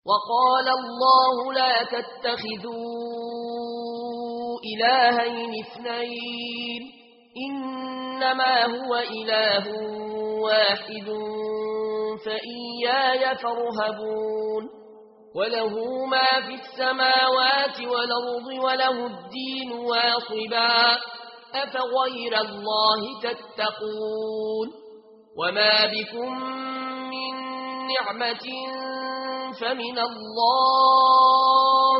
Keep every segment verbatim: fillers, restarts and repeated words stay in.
وقال الله لا تتخذوا إلهين اثنين إنما هو إله واحد فإياي فارهبون وله ما في السماوات والأرض وله الدين واصبا أفغير الله تتقون وما بكم من نعمة فمن الله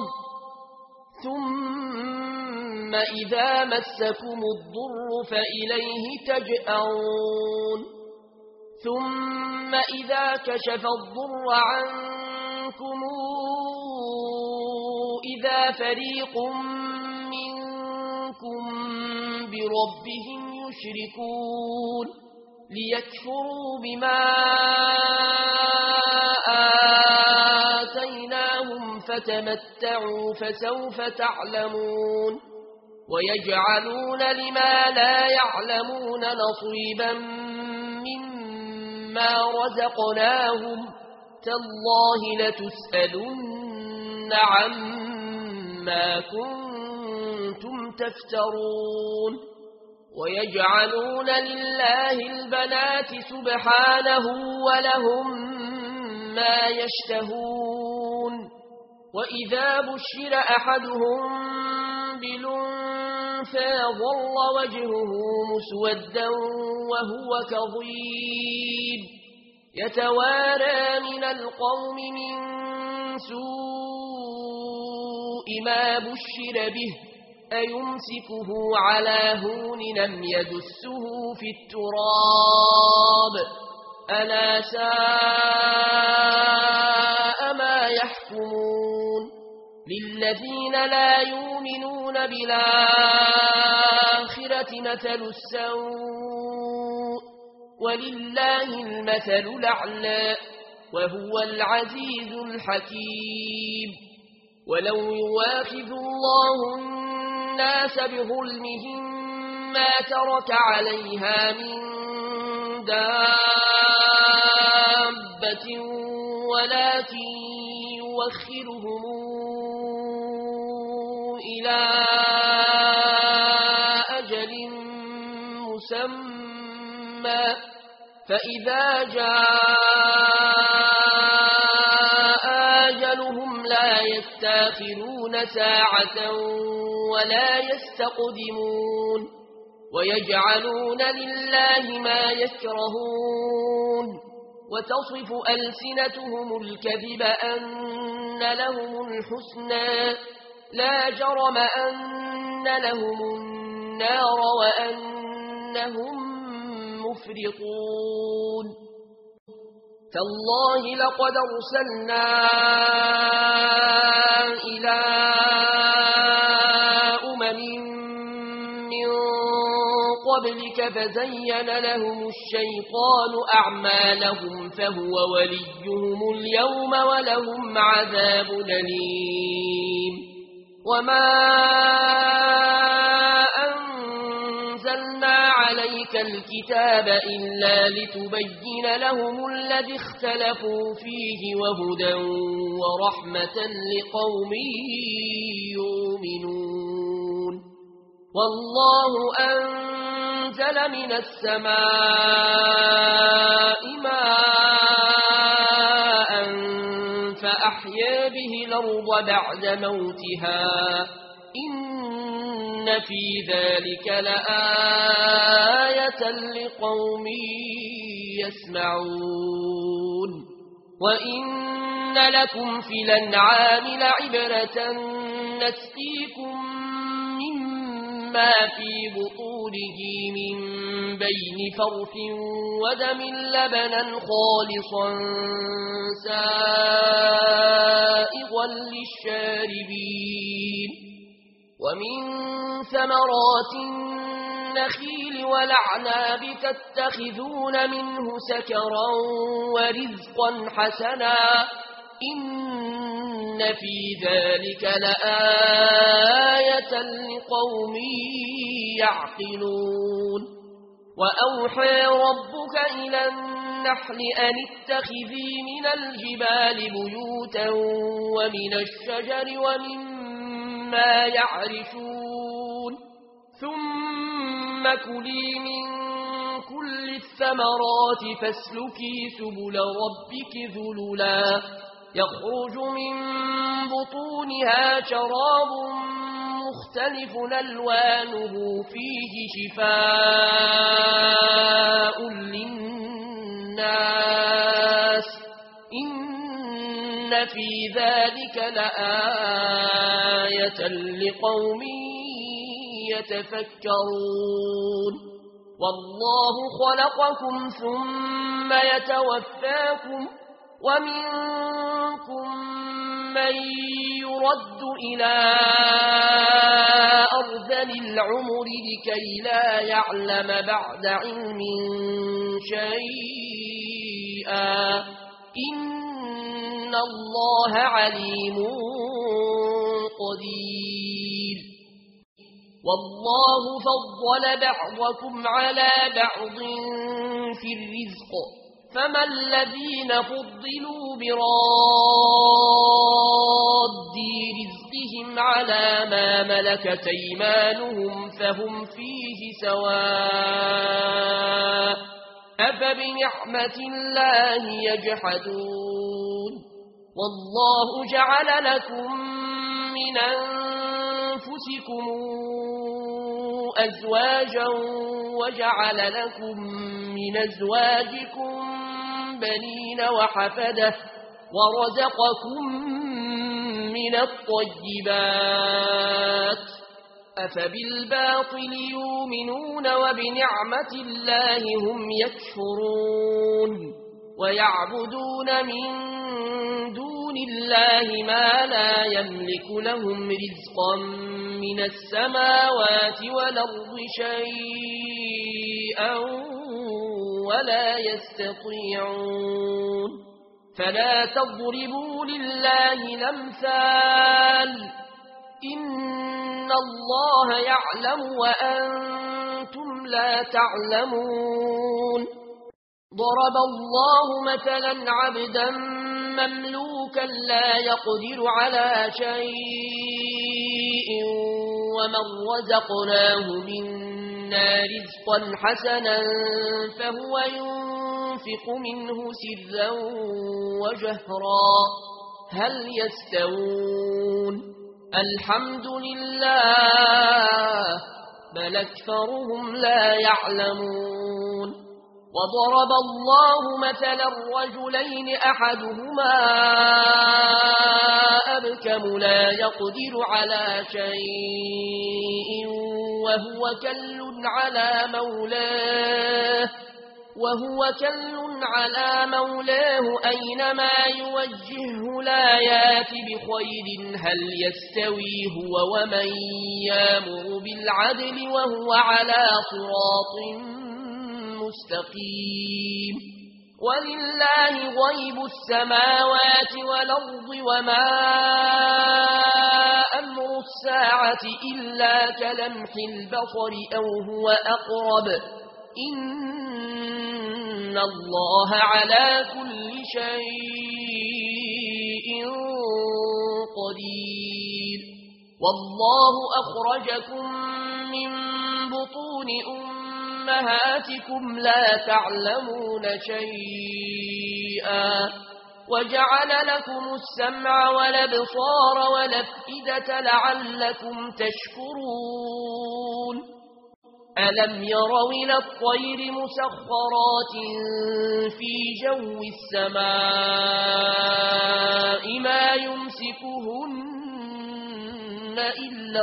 ثم إذا مسكم الضر فإليه تجأرون ثم إذا كشف الضر عنكم إذا فريق منكم بربهم يشركون ليكفروا بما آتيناهم فتمتعوا فسوف تعلمون ويجعلون لما لا يعلمون نصيبا مما رزقناهم تالله لتسألن عما كنتم تفترون ويجعلون لله البنات سبحانه ولهم ما يشتهون وإذا بشر أحدهم بالأنثى ظل وجهه مسودا وهو كظيم يتوارى من القوم من سوء ما بشر به أيمسكه على هون لم يدسه في التراب ألا ساء ما يحكمون للذين لا يؤمنون بالآخرة مثل السوء ولله المثل الأعلى وهو العزيز الحكيم ولو يواخذ الله الناس بظلمهم ما ترك عليها من دابة ولكن يوخرهم إلى أجل مسمى فإذا جاء أجلهم لا يستأخرون ساعة ولا يستقدمون ويجعلون لله ما يكرهون وتصف ألسنتهم الكذب أن لهم الحسنى لا جرم أن لهم النار وأنهم مفرطون تالله لقد أرسلنا إلى أمم من قبلك فزين لهم الشيطان أعمالهم فهو وليهم اليوم ولهم عذاب أليم وما أنزلنا عليك الكتاب إلا لتبين لهم الذي اختلفوا فيه وهدى ورحمة لقوم يؤمنون والله أنزل من السماء ماء فأحيا به الأرض بعد موتها إن في ذلك لآية لقوم يسمعون وإن لكم في الأنعام لعبرة نسقيكم مما في بطونه من بين فرث ودم لبنا خالصا سائغا للشاربين ومن ثمرات النخيل والأعناب تتخذون منه سكرا ورزقا حسنا إن في ذلك لآية لقوم يعقلون وأوحى ربك إلى الناس والنحل أن اتخذي من الجبال بيوتا ومن الشجر ومما يعرشون ثم كلي من كل الثمرات فاسلكي سبل ربك ذللا يخرج من بطونها شراب مختلف ألوانه فيه شفاء للناس إن في ذلك لآية لقوم يتفكرون والله خلقكم ثم يتوفاكم ومنكم من يرد إلى أرذل العمر لكي لا يعلم بعد علم شيئا إن الله عليم قدير والله فضل بعضكم على بعض في الرزق فما الذين فضلوا براد رزقهم على ما ملكت أيمانهم فهم فيه سواء أفبنعمة الله يجحدون والله جعل لكم من أنفسكم أزواجا وجعل لكم من أزواجكم بنين وحفدة ورزقكم من الطيبات أفبالباطل يؤمنون وبنعمة الله هم يكفرون ويعبدون من دون الله ما لا يملك لهم رزقا من السماوات والأرض شيئا ولا يستطيعون فلا تضربوا لله الأمثال إن الله يعلم وأنتم لا تعلمون ضرب الله مثلا عبدا مملوكا لا يقدر على شيء ومن رزقناه منا رزقا حسنا فهو ينفق منه سرا وجهرا هل يستوون الحمد لله بل أكثرهم لا يعلمون وضرب الله مثلا رجلين أحدهما أبكم لا يقدر على شيء وهو كل على مولاه وهو كل على مولاه أينما يوجهه لا يات بخير هل يستوي هو ومن يامر بالعدل وهو على صراط مستقيم ولله غيب السماوات والأرض وما أمر الساعة إلا كلمح البصر أو هو أقرب إن الله على كل شيء قدير والله أخرجكم من بطون أمهاتكم لا تعلمون شيئا وجعل لكم السمع والابصار والأفئدة لعلكم تشكرون ألم يروا إلى الطير مسخرات في جو السماء ما يمسكهن إلا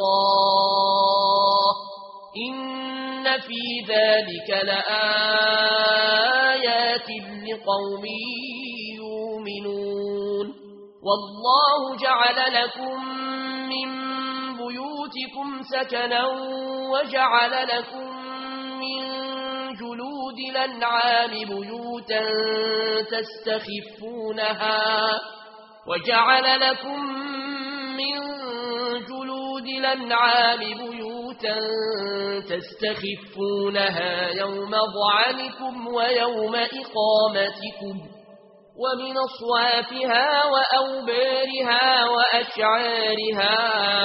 الله إن في ذلك لآيات لقوم يؤمنون والله جعل لكم من بيوتكم سكنا وجعل لكم من جلود الأنعام بيوتا تستخفونها وجعل لكم من جلود الأنعام بيوتا بيوتا تستخفونها يوم ضعنكم ويوم إقامتكم ومن أصوافها وأوبارها وأشعارها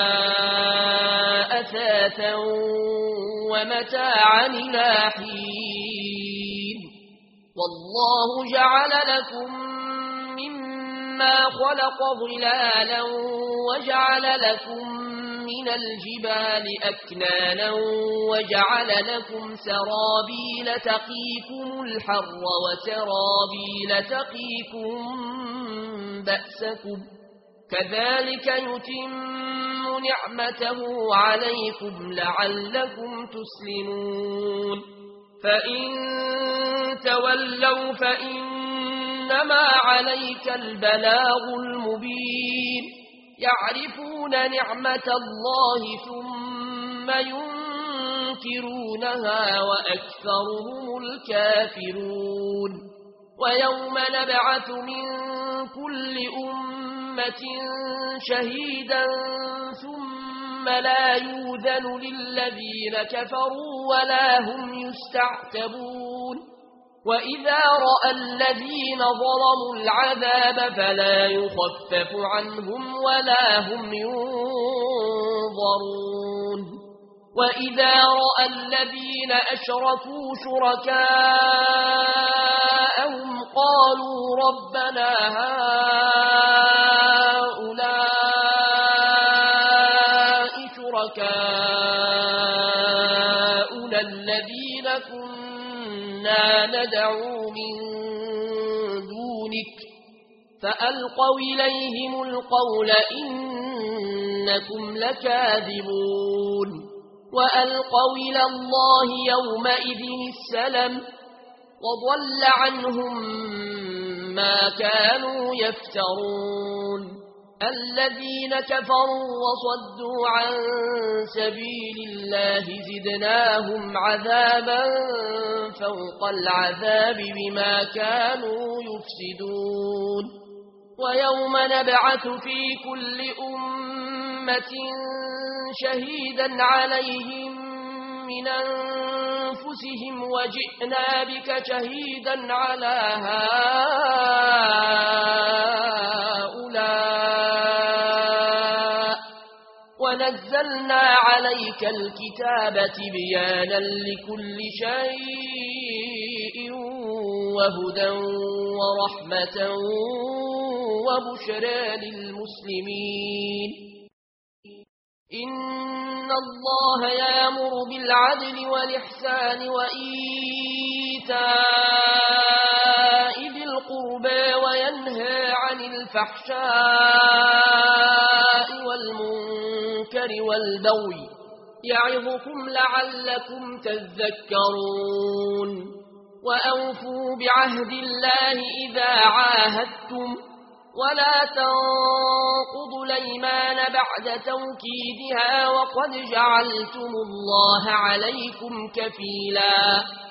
أثاثا ومتاعا إلى حين والله جعل لكم مما خلق ظلالا وجعل لكم من الجبال أكنانا وجعل لكم سرابيل تقيكم الحر وسرابيل تقيكم بأسكم كذلك يتم نعمته عليكم لعلكم تسلمون فإن تولوا فإنما عليك البلاغ المبين يعرفون نعمة الله ثم ينكرونها وأكثرهم الكافرون ويوم نبعث من كل أمة شهيدا ثم لا يؤذن للذين كفروا ولا هم يستعتبون وإذا رأى الذين ظلموا العذاب فلا يخفف عنهم ولا هم ينظرون وإذا رأى الذين أشركوا شركاءهم قالوا ربنا هؤلاء شركاؤنا الذين كنا ندعو من دونك فألقوا إليهم القول إنكم لكاذبون وألقوا إلى الله يومئذ السلم وضل عنهم ما كانوا يفترون الذين كفروا وصدوا عن سبيل الله زدناهم عذابا فوق العذاب بما كانوا يفسدون ويوم نبعث في كل أمة شهيدا عليهم من أنفسهم وجئنا بك شهيدا على هؤلاء ونزلنا عليك الكتاب بيانا لكل شيء وهدى ورحمة وبشرى للمسلمين إن الله يأمر بالعدل والإحسان وإيتاء ذي القربى وينهى عن الفحشاء والمنكر والبغي يعظكم لعلكم تذكرون وأوفوا بعهد الله إذا عاهدتم ولا تنقضوا الأيمان بعد توكيدها وقد جعلتم الله عليكم كفيلا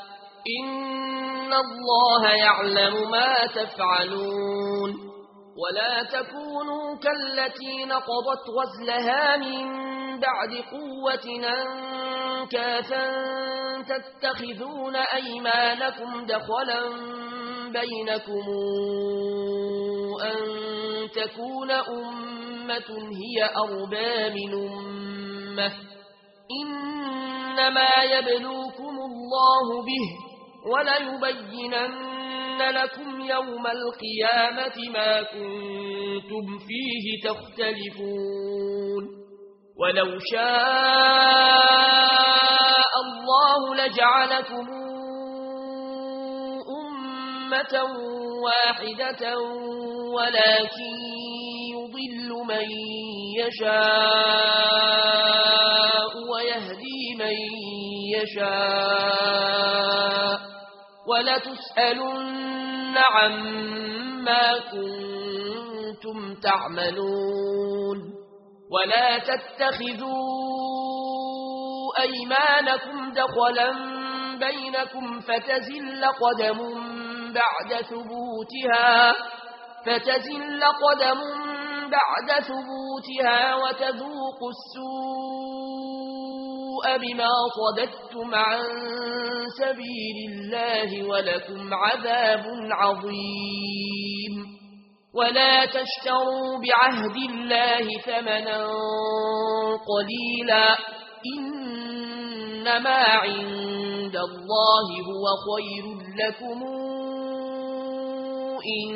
إن الله يعلم ما تفعلون ولا تكونوا كالتي نقضت غزلها من بعد قوة أنكاثا تتخذون أيمانكم دخلا بينكم أن تكون أمة هي أربى من أمة إنما يبلوكم الله به وليبينن لكم يوم القيامة ما كنتم فيه تختلفون ولو شاء الله لجعلكم أمة واحدة ولكن يضل من يشاء ويهدي من يشاء ولتسألن عما كنتم تعملون ولا تتخذوا أيمانكم دخلا بينكم فتزل قدم بعد ثبوتها فتزل قدم بعد ثبوتها وتذوقوا السوء بما صددتم عن سبيل الله ولكم عذاب عظيم ولا تشتروا بعهد الله ثمنا قليلا إنما عند الله هو خير لكم إن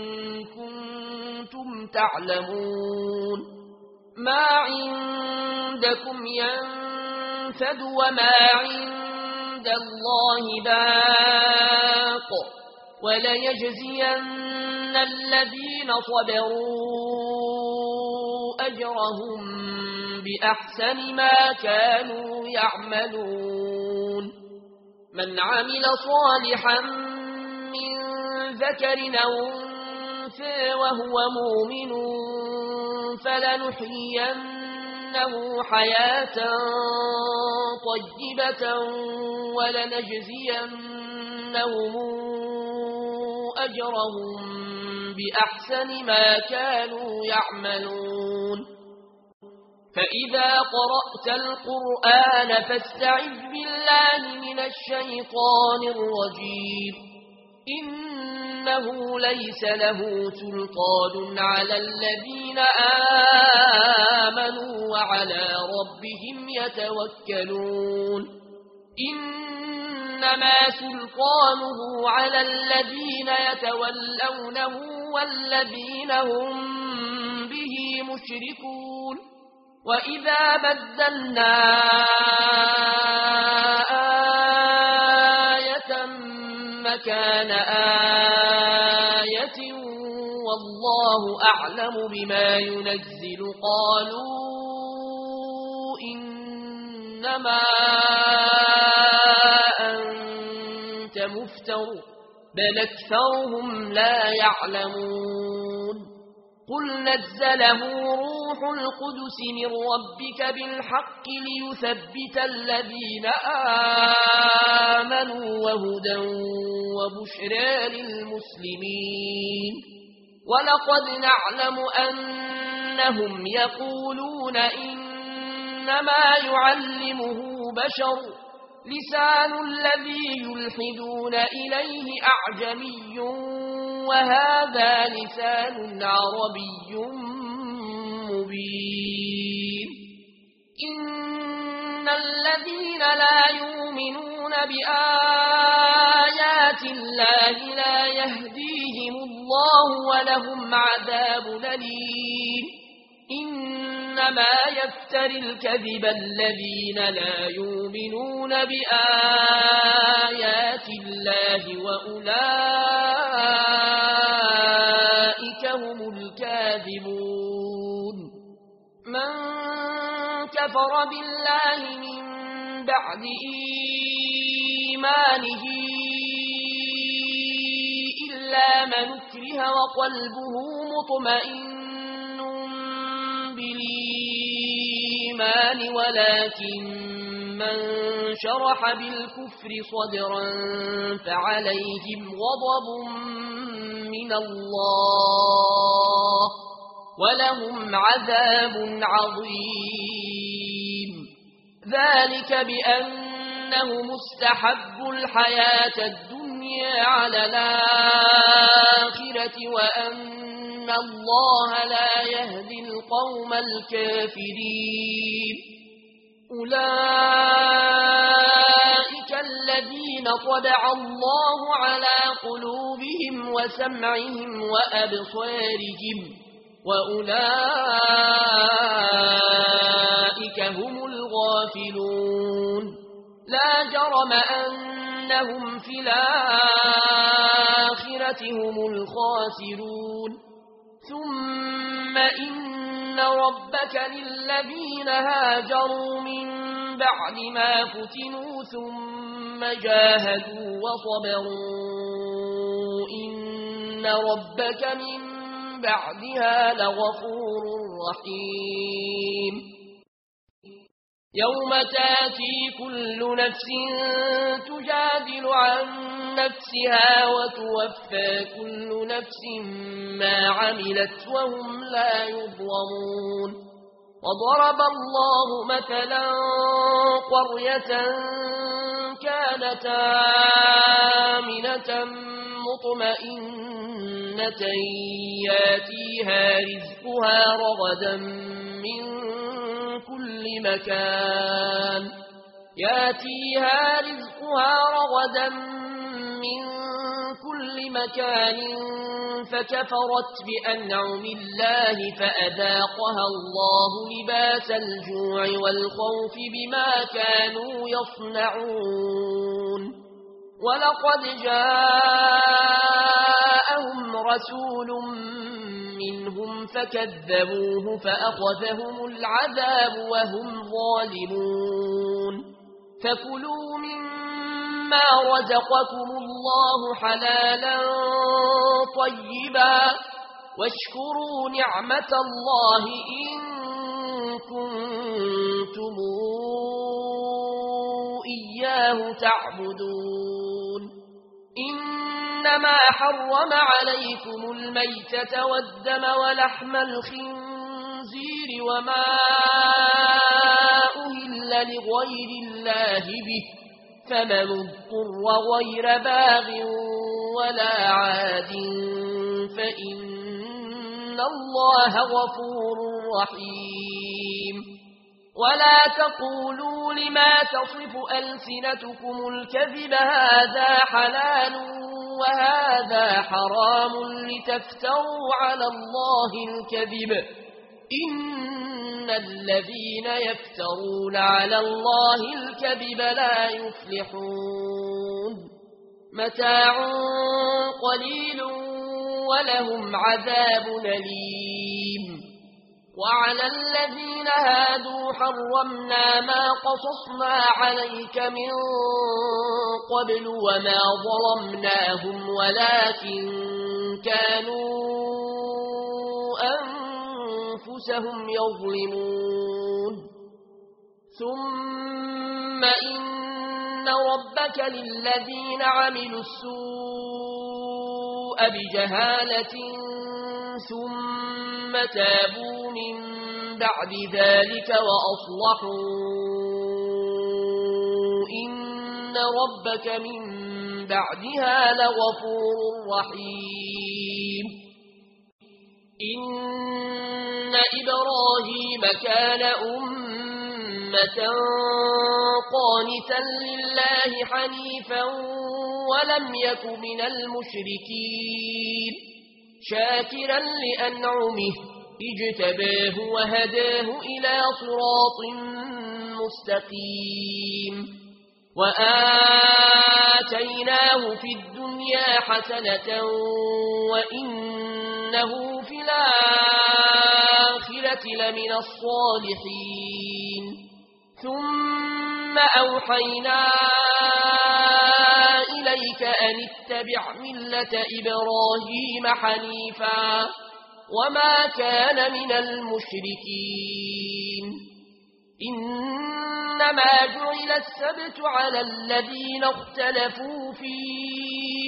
كنتم تعلمون ما عندكم ينفد وما عند الله باق وليجزين الذين صبروا أجرهم بأحسن ما كانوا يعملون من عمل صالحا من ذكر أو أنثى وهو مؤمن فلنحيينه حياة طيبة ولنجزينهم أجرهم بأحسن ما كانوا يعملون فإذا قرأت القرآن فاستعذ بالله من الشيطان الرجيم إنه ليس له سلطان على الذين آمنوا وعلى ربهم يتوكلون إنما سلطانه على الذين يتولونه والذين هم به مشركون وإذا بدلنا آية مكان آية والله أعلم بما ينزل قالوا إنما أنت مفتر بل أكثرهم لا يعلمون قل نزله روح القدس من ربك بالحق ليثبت الذين آمنوا وهدى وبشرى للمسلمين ولقد نعلم أنهم يقولون إنما يعلمه بشر لسان الذي يلحدون إليه أعجمي وهذا لسان عربي مبين إن الذين لا يؤمنون بآيات الله لا يهديهم الله ولهم عذاب أليم إنما يفتري الكذب الذين لا يؤمنون بآيات الله وأولئك هم الكاذبون من كفر بالله من بعد إيمانه إلا من اكره وقلبه مطمئن بالإيمان ولكن من شرح بالكفر صدرا فعليهم غضب من الله ولهم عذاب عظيم ذلك بأنه مستحب الحياة الدنيا على الآخرة وأن الله لا يهدي القوم الكافرين أولئك الذين طبع الله على قلوبهم وسمعهم وأبصارهم وأولئك هم الغافلون لا جرم أنهم في الآخرة هم الخاسرون ثم إن ربك للذين هاجروا من بعد ما فتنوا ثم جاهدوا وصبروا إن ربك من بعدها لغفور رحيم يوم تاتي كل نفس تجادل عن نفسها وتوفى كل نفس ما عملت وهم لا يظلمون وضرب الله مثلا قرية كانت آمنة مطمئنة ياتيها رزقها رغدا من كل مكان ياتيها رزقها رغدا من كل مكان فكفرت بأنعم الله فأذاقها الله لباس الجوع والخوف بما كانوا يصنعون ولقد جاءهم رسول منهم فكذبوه فأخذهم العذاب وهم ظالمون فكلوا مما رزقكم الله حلالا طيبا واشكروا نعمة الله إن كنتم إياه تعبدون إنما حرم عليكم الميتة والدم ولحم الخنزير وما أهل لغير الله به فمن اضطر غير باغ ولا عاد فإن الله غفور رحيم ولا تقولوا لما تصف ألسنتكم الكذب هذا حلال وهذا حرام لتفتروا على الله الكذب إن الذين يفترون على الله الكذب لا يفلحون متاع قليل ولهم عذاب أليم وعلى الذين هادوا حرمنا ما قصصنا عليك من قبل وما ظلمناهم ولكن كانوا أنفسهم يظلمون ثم إن ربك للذين عملوا السوء بجهالة ثم تابوا من بعد ذلك وأصلحوا إن ربك من بعدها لغفور رحيم إن إبراهيم كان أمة قانتا لله حنيفا ولم يك من المشركين شاكرا لأنعمه اجتباه وهداه إلى صراط مستقيم وآتيناه في الدنيا حسنة وإنه في الآخرة لمن الصالحين ثم أوحينا إليك أن اتبع ملة إبراهيم حنيفا وما كان من المشركين إنما جعل السبت على الذين اختلفوا فيه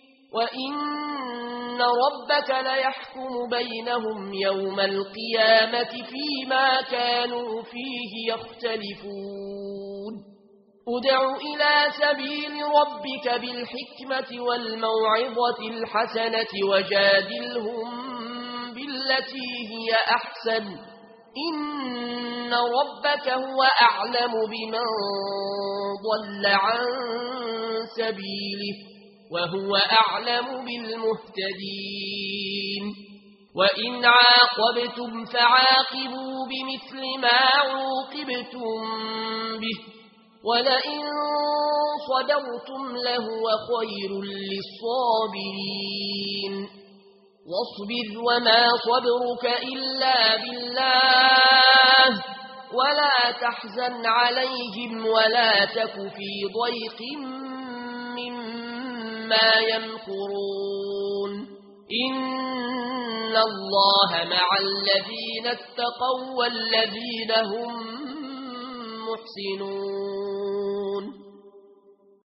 وإن ربك ليحكم بينهم يوم القيامة فيما كانوا فيه يختلفون ادع إلى سبيل ربك بالحكمة والموعظة الحسنة وجادلهم بالتي هي أحسن إن ربك هو أعلم بمن ضل عن سبيله وهو أعلم بالمهتدين وإن عاقبتم فعاقبوا بمثل ما عوقبتم به ولئن صبرتم لهو خير للصابرين واصبر وما صبرك إلا بالله ولا تحزن عليهم ولا تك في ضيق مما يمكرون إن الله مع الذين اتقوا والذين هم محسنون